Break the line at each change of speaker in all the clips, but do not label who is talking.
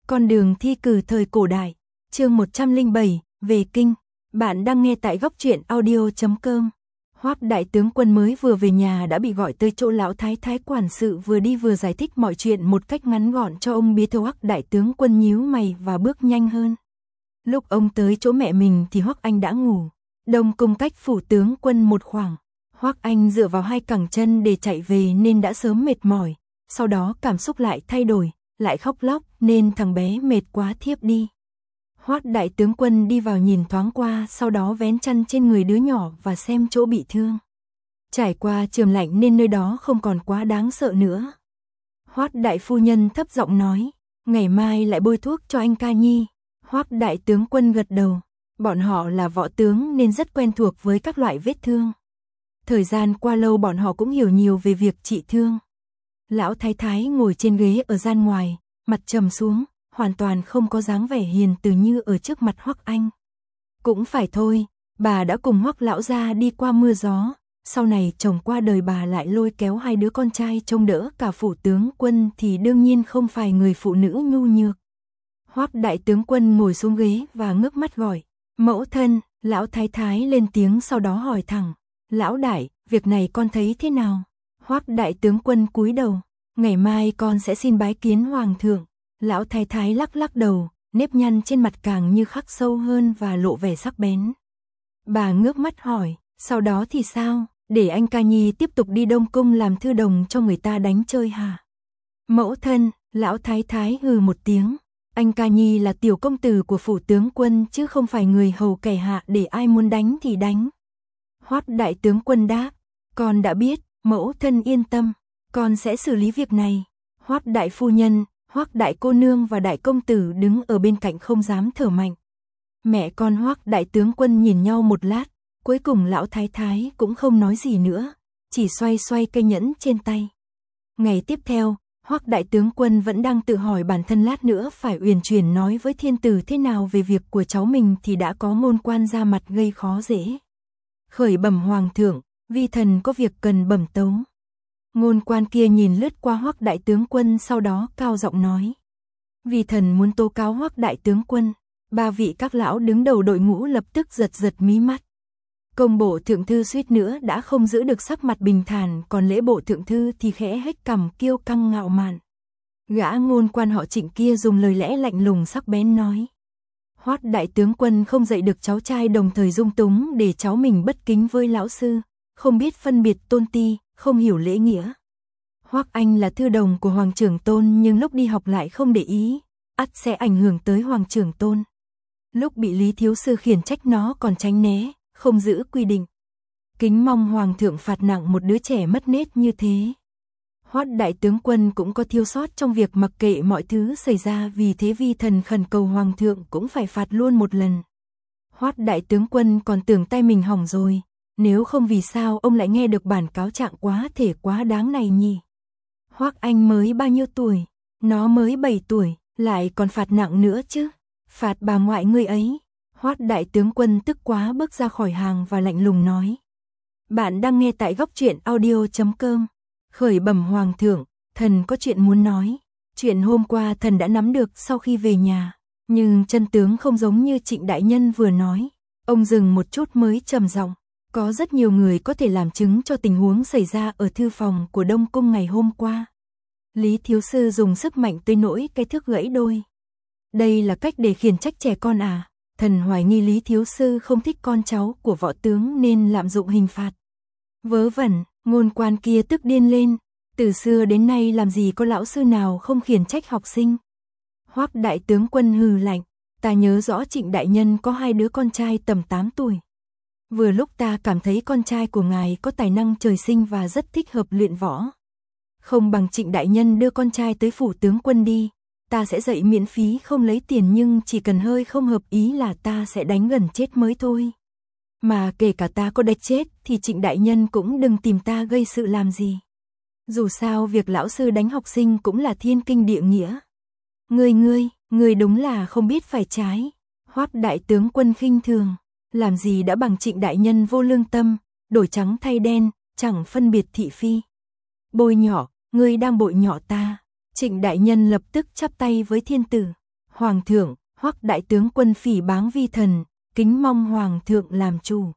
Con đường thi cử thời cổ đại, chương 107, về kinh. Bạn đang nghe tại góc truyện audio.com. Hoắc đại tướng quân mới vừa về nhà đã bị gọi tới chỗ lão thái thái quản sự, vừa đi vừa giải thích mọi chuyện một cách ngắn gọn cho ông biết. Hoắc đại tướng quân nhíu mày và bước nhanh hơn. Lúc ông tới chỗ mẹ mình thì Hoắc Anh đã ngủ. Đông cung cách phủ tướng quân một khoảng. Hoắc Anh dựa vào hai cẳng chân để chạy về nên đã sớm mệt mỏi. Sau đó cảm xúc lại thay đổi, lại khóc lóc nên thằng bé mệt quá thiếp đi. Hoắc đại tướng quân đi vào nhìn thoáng qua, sau đó vén chăn trên người đứa nhỏ và xem chỗ bị thương. Trải qua trường lạnh nên nơi đó không còn quá đáng sợ nữa. Hoắc đại phu nhân thấp giọng nói, ngày mai lại bôi thuốc cho anh Ca Nhi. Hoắc đại tướng quân gật đầu, bọn họ là võ tướng nên rất quen thuộc với các loại vết thương. Thời gian qua lâu bọn họ cũng hiểu nhiều về việc trị thương. Lão thái thái ngồi trên ghế ở gian ngoài, mặt trầm xuống, hoàn toàn không có dáng vẻ hiền từ như ở trước mặt Hoắc Anh. Cũng phải thôi, bà đã cùng Hoắc lão gia đi qua mưa gió, sau này chồng qua đời bà lại lôi kéo hai đứa con trai trông đỡ cả phủ tướng quân thì đương nhiên không phải người phụ nữ nhu nhược. Hoắc đại tướng quân ngồi xuống ghế và ngước mắt gọi, mẫu thân. Lão thái thái lên tiếng, sau đó hỏi thẳng, lão đại, việc này con thấy thế nào? Hoắc đại tướng quân cúi đầu, ngày mai con sẽ xin bái kiến hoàng thượng. Lão thái thái lắc lắc đầu, nếp nhăn trên mặt càng như khắc sâu hơn và lộ vẻ sắc bén. Bà ngước mắt hỏi, sau đó thì sao? Để anh Ca Nhi tiếp tục đi Đông Cung làm thư đồng cho người ta đánh chơi hả? Mẫu thân. Lão thái thái hừ một tiếng, anh Ca Nhi là tiểu công tử của phủ tướng quân chứ không phải người hầu kẻ hạ để ai muốn đánh thì đánh. Hoắc đại tướng quân đáp, con đã biết, mẫu thân yên tâm, con sẽ xử lý việc này. Hoắc đại phu nhân, Hoắc đại cô nương và đại công tử đứng ở bên cạnh không dám thở mạnh. Mẹ con Hoắc đại tướng quân nhìn nhau một lát, cuối cùng lão thái thái cũng không nói gì nữa, chỉ xoay xoay cây nhẫn trên tay. Ngày tiếp theo, Hoắc đại tướng quân vẫn đang tự hỏi bản thân lát nữa phải uyển chuyển nói với thiên tử thế nào về việc của cháu mình thì đã có ngôn quan ra mặt gây khó dễ. Khởi bẩm hoàng thượng, vi thần có việc cần bẩm tấu. Ngôn quan kia nhìn lướt qua Hoắc đại tướng quân, sau đó cao giọng nói, vi thần muốn tố cáo Hoắc đại tướng quân. Ba vị các lão đứng đầu đội ngũ lập tức giật giật mí mắt. Công bộ thượng thư suýt nữa đã không giữ được sắc mặt bình thản, còn lễ bộ thượng thư thì khẽ hếch cằm kiêu căng ngạo mạn. Gã ngôn quan họ Trịnh kia dùng lời lẽ lạnh lùng sắc bén nói, Hoắc đại tướng quân không dạy được cháu trai đồng thời dung túng để cháu mình bất kính với lão sư, không biết phân biệt tôn ti, không hiểu lễ nghĩa. Hoắc Anh là thư đồng của Hoàng trưởng tôn nhưng lúc đi học lại không để ý, ắt sẽ ảnh hưởng tới Hoàng trưởng tôn. Lúc bị Lý thiếu sư khiển trách nó còn tránh né, không giữ quy định. Kính mong Hoàng thượng phạt nặng một đứa trẻ mất nết như thế. Hoắc đại tướng quân cũng có thiếu sót trong việc mặc kệ mọi thứ xảy ra, vì thế vi thần khẩn cầu Hoàng thượng cũng phải phạt luôn một lần. Hoắc đại tướng quân còn tưởng tay mình hỏng rồi, nếu không vì sao ông lại nghe được bản cáo trạng quá thể quá đáng này nhỉ? Hoắc Anh mới bao nhiêu tuổi? Nó mới 7 tuổi, lại còn phạt nặng nữa chứ? Phạt bà ngoại ngươi ấy. Hoắc đại tướng quân tức quá bước ra khỏi hàng và lạnh lùng nói. Bạn đang nghe tại góc truyện audio.com. Khởi bẩm hoàng thượng, thần có chuyện muốn nói. Chuyện hôm qua thần đã nắm được sau khi về nhà, nhưng chân tướng không giống như Trịnh đại nhân vừa nói. Ông dừng một chút mới trầm giọng, có rất nhiều người có thể làm chứng cho tình huống xảy ra ở thư phòng của Đông Cung ngày hôm qua. Lý thiếu sư dùng sức mạnh tới nỗi cái thước gãy đôi. Đây là cách để khiển trách trẻ con à? Thần hoài nghi Lý thiếu sư không thích con cháu của võ tướng nên lạm dụng hình phạt. Vớ vẩn, ngôn quan kia tức điên lên. Từ xưa đến nay làm gì có lão sư nào không khiển trách học sinh. Hoắc đại tướng quân hừ lạnh, ta nhớ rõ Trịnh đại nhân có hai đứa con trai tầm 8 tuổi. Vừa lúc ta cảm thấy con trai của ngài có tài năng trời sinh và rất thích hợp luyện võ. Không bằng Trịnh đại nhân đưa con trai tới phủ tướng quân đi. Ta sẽ dạy miễn phí không lấy tiền, nhưng chỉ cần hơi không hợp ý là ta sẽ đánh gần chết mới thôi. Mà kể cả ta có đánh chết thì Trịnh đại nhân cũng đừng tìm ta gây sự làm gì. Dù sao việc lão sư đánh học sinh cũng là thiên kinh địa nghĩa. Ngươi đúng là không biết phải trái. Hoắc đại tướng quân khinh thường, làm gì đã bằng Trịnh đại nhân vô lương tâm, đổi trắng thay đen, chẳng phân biệt thị phi. Bôi nhọ, ngươi đang bội nhọ ta. Trịnh đại nhân lập tức chắp tay với thiên tử. Hoàng thượng, Hoắc đại tướng quân phỉ báng vi thần, kính mong Hoàng thượng làm chủ.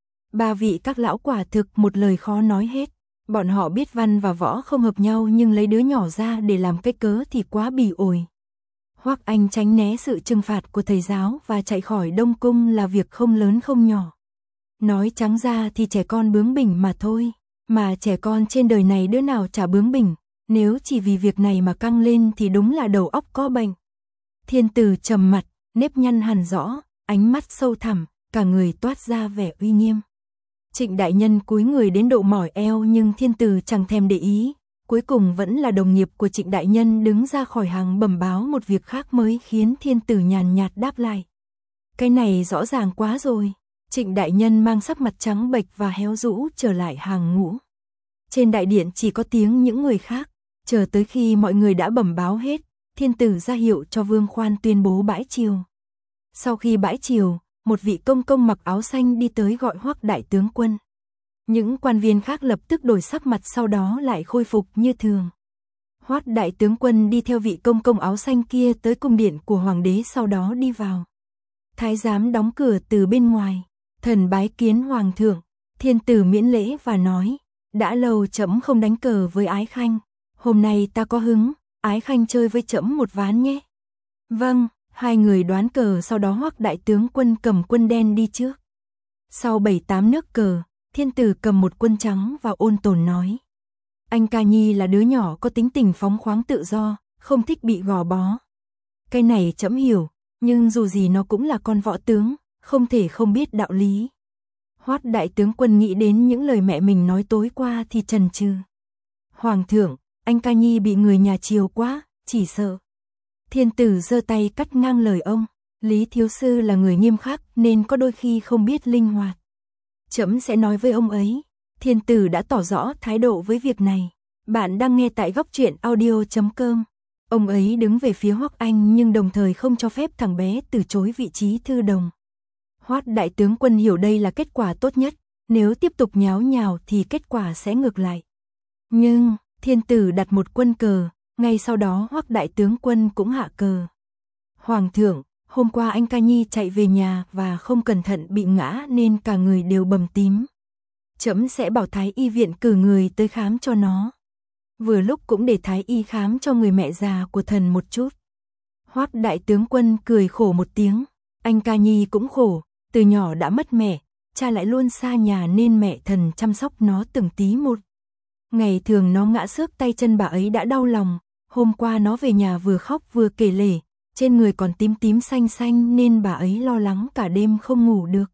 Ba vị các lão quả thực một lời khó nói hết. Bọn họ biết văn và võ không hợp nhau nhưng lấy đứa nhỏ ra để làm cái cớ thì quá bỉ ổi. Hoắc Anh tránh né sự trừng phạt của thầy giáo và chạy khỏi Đông Cung là việc không lớn không nhỏ. Nói trắng ra thì trẻ con bướng bỉnh mà thôi. Mà trẻ con trên đời này đứa nào chả bướng bỉnh. Nếu chỉ vì việc này mà căng lên thì đúng là đầu óc có bệnh. Thiên tử trầm mặt, nếp nhăn hằn rõ, ánh mắt sâu thẳm, cả người toát ra vẻ uy nghiêm. Trịnh đại nhân cúi người đến độ mỏi eo nhưng thiên tử chẳng thèm để ý. Cuối cùng vẫn là đồng nghiệp của Trịnh đại nhân đứng ra khỏi hàng bẩm báo một việc khác mới khiến thiên tử nhàn nhạt đáp lại. Cái này rõ ràng quá rồi. Trịnh đại nhân mang sắc mặt trắng bệch và héo rũ trở lại hàng ngũ. Trên đại điện chỉ có tiếng những người khác. Chờ tới khi mọi người đã bẩm báo hết, thiên tử ra hiệu cho Vương Khoan tuyên bố bãi triều. Sau khi bãi triều, một vị công công mặc áo xanh đi tới gọi Hoắc đại tướng quân. Những quan viên khác lập tức đổi sắc mặt sau đó lại khôi phục như thường. Hoắc đại tướng quân đi theo vị công công áo xanh kia tới cung điện của hoàng đế sau đó đi vào. Thái giám đóng cửa từ bên ngoài, thần bái kiến hoàng thượng, thiên tử miễn lễ và nói, đã lâu trẫm không đánh cờ với Ái Khanh, hôm nay ta có hứng, Ái Khanh chơi với trẫm một ván nhé. Vâng, hai người đoán cờ sau đó Hoắc đại tướng quân cầm quân đen đi trước. Sau 7-8 nước cờ, thiên tử cầm một quân trắng và ôn tồn nói. Anh Ca Nhi là đứa nhỏ có tính tình phóng khoáng tự do, không thích bị gò bó. Cái này trẫm hiểu, nhưng dù gì nó cũng là con võ tướng, không thể không biết đạo lý. Hoắc đại tướng quân nghĩ đến những lời mẹ mình nói tối qua thì chần chừ. Hoàng thượng, anh Ca Nhi bị người nhà chiều quá, chỉ sợ. Thiên tử giơ tay cắt ngang lời ông, Lý thiếu sư là người nghiêm khắc nên có đôi khi không biết linh hoạt. Trẫm sẽ nói với ông ấy. Thiên tử đã tỏ rõ thái độ với việc này. Bạn đang nghe tại góc truyện audio.com. Ông ấy đứng về phía Hoắc Anh nhưng đồng thời không cho phép thằng bé từ chối vị trí thư đồng. Hoắc đại tướng quân hiểu đây là kết quả tốt nhất, nếu tiếp tục nháo nhào thì kết quả sẽ ngược lại. Nhưng, thiên tử đặt một quân cờ, ngay sau đó Hoắc đại tướng quân cũng hạ cờ. Hoàng thượng, hôm qua anh Ca Nhi chạy về nhà và không cẩn thận bị ngã nên cả người đều bầm tím. Trẫm sẽ bảo Thái y viện cử người tới khám cho nó. Vừa lúc cũng để Thái y khám cho người mẹ già của thần một chút. Hoắc đại tướng quân cười khổ một tiếng. Anh Ca Nhi cũng khổ, từ nhỏ đã mất mẹ, cha lại luôn xa nhà nên mẹ thần chăm sóc nó từng tí một. Ngày thường nó ngã xước tay chân bà ấy đã đau lòng. Hôm qua nó về nhà vừa khóc vừa kể lể, trên người còn tím tím xanh xanh nên bà ấy lo lắng cả đêm không ngủ được.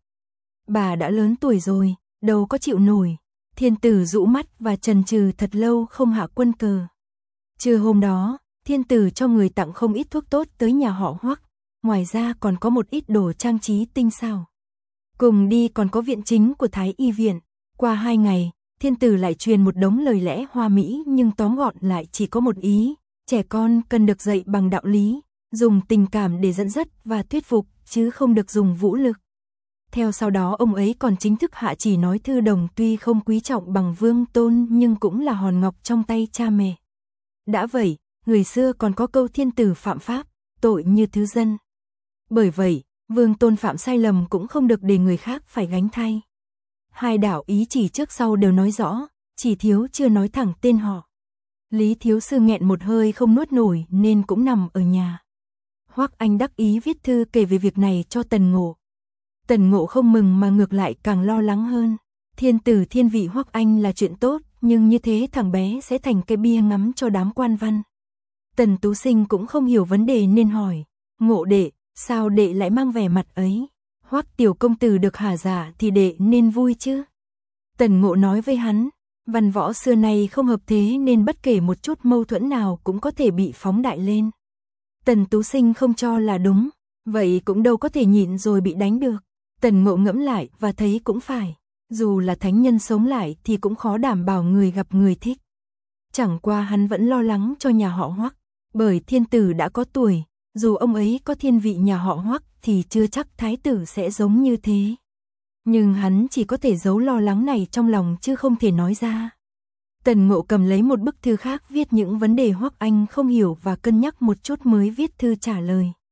Bà đã lớn tuổi rồi, đâu có chịu nổi. Thiên tử rũ mắt và chần chừ thật lâu không hạ quân cờ. Trưa hôm đó, thiên tử cho người tặng không ít thuốc tốt tới nhà họ Hoắc, ngoài ra còn có một ít đồ trang trí tinh xảo. Cùng đi còn có viện chính của Thái y viện. Qua 2 ngày, thiên tử lại truyền một đống lời lẽ hoa mỹ nhưng tóm gọn lại chỉ có một ý, trẻ con cần được dạy bằng đạo lý, dùng tình cảm để dẫn dắt và thuyết phục chứ không được dùng vũ lực. Theo sau đó ông ấy còn chính thức hạ chỉ nói thư đồng tuy không quý trọng bằng vương tôn nhưng cũng là hòn ngọc trong tay cha mẹ. Đã vậy, người xưa còn có câu thiên tử phạm pháp, tội như thứ dân. Bởi vậy, vương tôn phạm sai lầm cũng không được để người khác phải gánh thay. Hai đạo ý chỉ trước sau đều nói rõ, chỉ thiếu chưa nói thẳng tên họ. Lý thiếu sư nghẹn một hơi không nuốt nổi nên cũng nằm ở nhà. Hoắc Anh đắc ý viết thư kể về việc này cho Tần Ngộ. Tần Ngộ không mừng mà ngược lại càng lo lắng hơn. Thiên tử thiên vị Hoắc Anh là chuyện tốt, nhưng như thế thằng bé sẽ thành cái bia ngắm cho đám quan văn. Tần Tú Sinh cũng không hiểu vấn đề nên hỏi, Ngộ đệ, sao đệ lại mang vẻ mặt ấy? Hoắc tiểu công tử được hả dạ thì đệ nên vui chứ. Tần Ngộ nói với hắn, văn võ xưa nay không hợp thế nên bất kể một chút mâu thuẫn nào cũng có thể bị phóng đại lên. Tần Tú Sinh không cho là đúng, vậy cũng đâu có thể nhịn rồi bị đánh được. Tần Ngộ ngẫm lại và thấy cũng phải, dù là thánh nhân sống lại thì cũng khó đảm bảo người gặp người thích. Chẳng qua hắn vẫn lo lắng cho nhà họ Hoắc, bởi thiên tử đã có tuổi, dù ông ấy có thiên vị nhà họ Hoắc thì chưa chắc thái tử sẽ giống như thế. Nhưng hắn chỉ có thể giấu lo lắng này trong lòng chứ không thể nói ra. Tần Ngộ cầm lấy một bức thư khác viết những vấn đề Hoắc Anh không hiểu và cân nhắc một chút mới viết thư trả lời.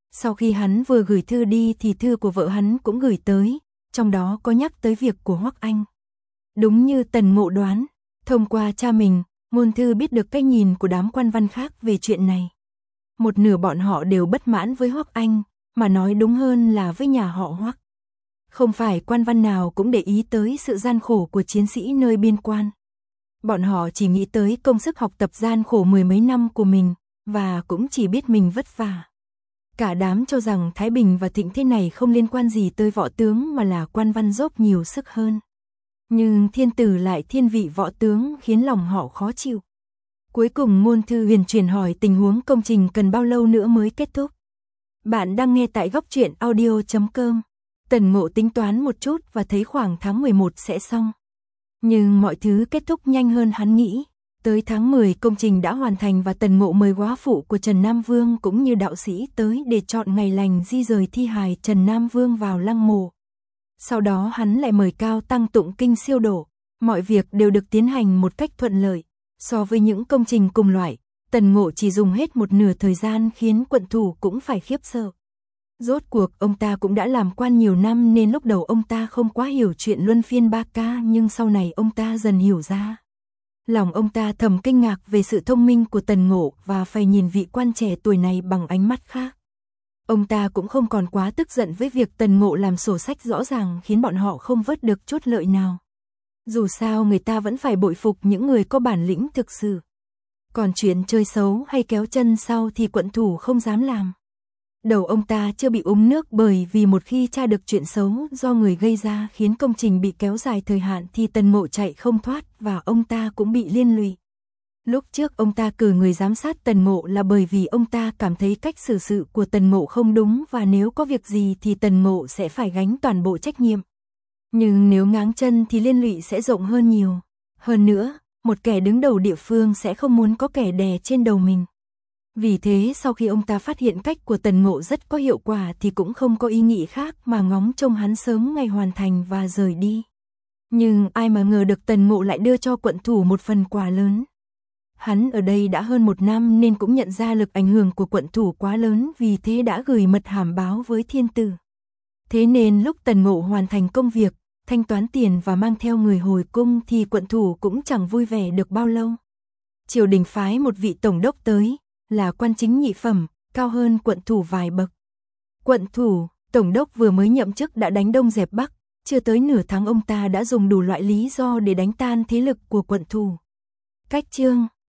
Sau khi hắn vừa gửi thư đi thì thư của vợ hắn cũng gửi tới, trong đó có nhắc tới việc của Hoắc Anh. Đúng như Tần Ngộ đoán, thông qua cha mình, ngôn thư biết được cách nhìn của đám quan văn khác về chuyện này. Một nửa bọn họ đều bất mãn với Hoắc Anh, mà nói đúng hơn là với nhà họ Hoắc. Không phải quan văn nào cũng để ý tới sự gian khổ của chiến sĩ nơi biên quan. Bọn họ chỉ nghĩ tới công sức học tập gian khổ mười mấy năm của mình, và cũng chỉ biết mình vất vả. Cả đám cho rằng Thái Bình và thịnh thế này không liên quan gì tới võ tướng mà là quan văn dốc nhiều sức hơn. Nhưng thiên tử lại thiên vị võ tướng khiến lòng họ khó chịu. Cuối cùng ngôn thư huyền truyền hỏi tình huống công trình cần bao lâu nữa mới kết thúc. Bạn đang nghe tại góc truyện audio.com. Tần Ngộ tính toán một chút và thấy khoảng tháng 11 sẽ xong. Nhưng mọi thứ kết thúc nhanh hơn hắn nghĩ. Tới tháng 10 công trình đã hoàn thành và Tần Ngộ mời góa phụ của Trần Nam Vương cũng như đạo sĩ tới để chọn ngày lành di rời thi hài Trần Nam Vương vào lăng mộ. Sau đó hắn lại mời Cao Tăng tụng kinh siêu độ. Mọi việc đều được tiến hành một cách thuận lợi. So với những công trình cùng loại, Tần Ngộ chỉ dùng hết một nửa thời gian khiến quận thủ cũng phải khiếp sợ. Rốt cuộc ông ta cũng đã làm quan nhiều năm nên lúc đầu ông ta không quá hiểu chuyện luân phiên ba ca, nhưng sau này ông ta dần hiểu ra. Lòng ông ta thầm kinh ngạc về sự thông minh của Tần Ngộ và phải nhìn vị quan trẻ tuổi này bằng ánh mắt khác. Ông ta cũng không còn quá tức giận với việc Tần Ngộ làm sổ sách rõ ràng khiến bọn họ không vớt được chút lợi nào. Dù sao người ta vẫn phải bội phục những người có bản lĩnh thực sự. Còn chuyện chơi xấu hay kéo chân sau thì quận thủ không dám làm. Đầu ông ta chưa bị uống nước bởi vì một khi tra được chuyện xấu do người gây ra khiến công trình bị kéo dài thời hạn thì Tần Ngộ chạy không thoát và ông ta cũng bị liên lụy. Lúc trước ông ta cử người giám sát Tần Ngộ là bởi vì ông ta cảm thấy cách xử sự của Tần Ngộ không đúng và nếu có việc gì thì Tần Ngộ sẽ phải gánh toàn bộ trách nhiệm. Nhưng nếu ngáng chân thì liên lụy sẽ rộng hơn nhiều. Hơn nữa, một kẻ đứng đầu địa phương sẽ không muốn có kẻ đè trên đầu mình. Vì thế sau khi ông ta phát hiện cách của Tần Ngộ rất có hiệu quả thì cũng không có ý nghĩ khác mà ngóng trông hắn sớm ngày hoàn thành và rời đi. Nhưng ai mà ngờ được Tần Ngộ lại đưa cho quận thủ một phần quà lớn. Hắn ở đây đã hơn 1 năm nên cũng nhận ra lực ảnh hưởng của quận thủ quá lớn, vì thế đã gửi mật hàm báo với thiên tử. Thế nên lúc Tần Ngộ hoàn thành công việc, thanh toán tiền và mang theo người hồi cung thì quận thủ cũng chẳng vui vẻ được bao lâu. Triều đình phái một vị tổng đốc tới, là quan chính nhị phẩm, cao hơn quận thủ vài bậc. Quận thủ, tổng đốc vừa mới nhậm chức đã đánh Đông dẹp Bắc, chưa tới nửa tháng ông ta đã dùng đủ loại lý do để đánh tan thế lực của quận thủ. Cách chương